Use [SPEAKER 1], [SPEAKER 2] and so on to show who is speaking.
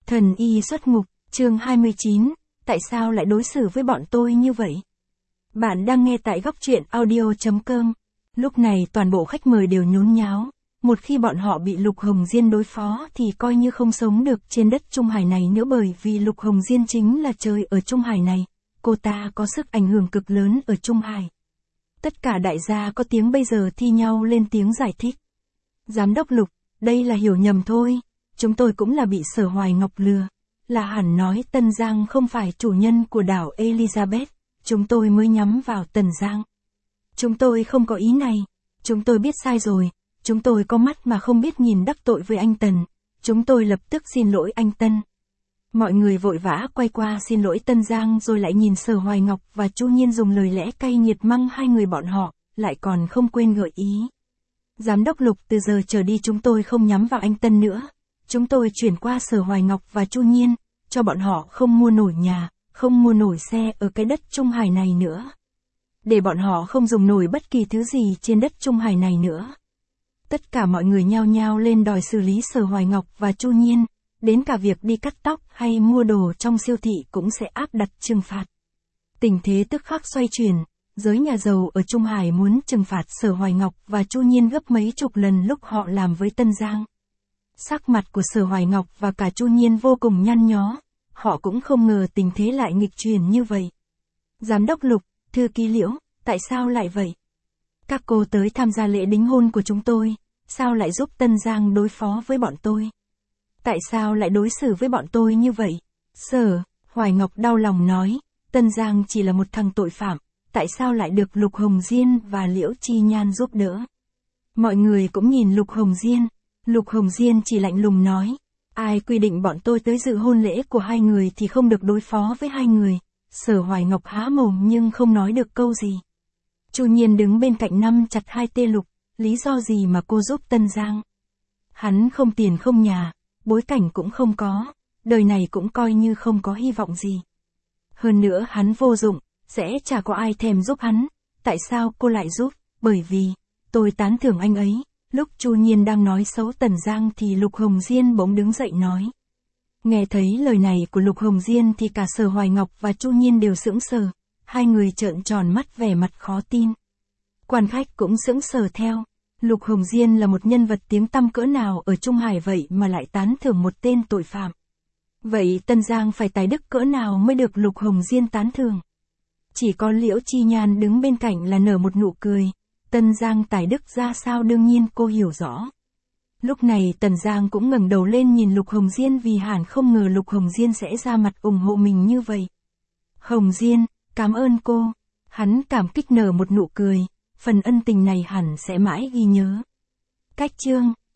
[SPEAKER 1] Thần y xuất ngục, chương 29, tại sao lại đối xử với bọn tôi như vậy? Bạn đang nghe tại góc truyện audio.com. Lúc này toàn bộ khách mời đều nhốn nháo. Một khi bọn họ bị Lục Hồng Diên đối phó thì coi như không sống được trên đất Trung Hải này nữa, bởi vì Lục Hồng Diên chính là trời ở Trung Hải này. Cô ta có sức ảnh hưởng cực lớn ở Trung Hải. Tất cả đại gia có tiếng bây giờ thi nhau lên tiếng giải thích. Giám đốc Lục, đây là hiểu nhầm thôi. Chúng tôi cũng là bị Sở Hoài Ngọc lừa. Là hẳn nói Tân Giang không phải chủ nhân của đảo Elizabeth. Chúng tôi mới nhắm vào Tân Giang. Chúng tôi không có ý này. Chúng tôi biết sai rồi. Chúng tôi có mắt mà không biết nhìn, đắc tội với anh Tần. Chúng tôi lập tức xin lỗi anh Tân. Mọi người vội vã quay qua xin lỗi Tân Giang, rồi lại nhìn Sở Hoài Ngọc và Chu Nhiên dùng lời lẽ cay nghiệt măng hai người bọn họ, lại còn không quên gợi ý. Giám đốc Lục, từ giờ trở đi chúng tôi không nhắm vào anh Tân nữa. Chúng tôi chuyển qua Sở Hoài Ngọc và Chu Nhiên, cho bọn họ không mua nổi nhà, không mua nổi xe ở cái đất Trung Hải này nữa. Để bọn họ không dùng nổi bất kỳ thứ gì trên đất Trung Hải này nữa. Tất cả mọi người nhao nhao lên đòi xử lý Sở Hoài Ngọc và Chu Nhiên, đến cả việc đi cắt tóc hay mua đồ trong siêu thị cũng sẽ áp đặt trừng phạt. Tình thế tức khắc xoay chuyển, giới nhà giàu ở Trung Hải muốn trừng phạt Sở Hoài Ngọc và Chu Nhiên gấp mấy chục lần lúc họ làm với Tân Giang. Sắc mặt của Sở Hoài Ngọc và cả Chu Nhiên vô cùng nhăn nhó, họ cũng không ngờ tình thế lại nghịch chuyển như vậy. Giám đốc Lục, thư ký Liễu, tại sao lại vậy? Các cô tới tham gia lễ đính hôn của chúng tôi, sao lại giúp Tân Giang đối phó với bọn tôi? Tại sao lại đối xử với bọn tôi như vậy? Sở Hoài Ngọc đau lòng nói, Tân Giang chỉ là một thằng tội phạm, tại sao lại được Lục Hồng Diên và Liễu Chi Nhan giúp đỡ? Mọi người cũng nhìn Lục Hồng Diên. Lục Hồng Diên chỉ lạnh lùng nói, ai quy định bọn tôi tới dự hôn lễ của hai người thì không được đối phó với hai người. Sở Hoài Ngọc há mồm nhưng không nói được câu gì. Chu Nhiên đứng bên cạnh nắm chặt hai tay Lục, lý do gì mà cô giúp Tân Giang? Hắn không tiền không nhà, bối cảnh cũng không có, đời này cũng coi như không có hy vọng gì. Hơn nữa hắn vô dụng, sẽ chả có ai thèm giúp hắn. Tại sao cô lại giúp? Bởi vì, tôi tán thưởng anh ấy. Lúc Chu Nhiên đang nói xấu Tần Giang thì Lục Hồng Diên bỗng đứng dậy nói. Nghe thấy lời này của Lục Hồng Diên thì cả Sở Hoài Ngọc và Chu Nhiên đều sững sờ. Hai người trợn tròn mắt vẻ mặt khó tin. Quan khách cũng sững sờ theo. Lục Hồng Diên là một nhân vật tiếng tăm cỡ nào ở Trung Hải vậy mà lại tán thưởng một tên tội phạm. Vậy Tân Giang phải tài đức cỡ nào mới được Lục Hồng Diên tán thưởng? Chỉ có Liễu Chi Nhan đứng bên cạnh là nở một nụ cười. Tân Giang tài đức ra sao đương nhiên cô hiểu rõ. Lúc này Tần Giang cũng ngẩng đầu lên nhìn Lục Hồng Diên, vì hẳn không ngờ Lục Hồng Diên sẽ ra mặt ủng hộ mình như vậy. Hồng Diên, cảm ơn cô. Hắn cảm kích nở một nụ cười, phần ân tình này hẳn sẽ mãi ghi nhớ. Cách chương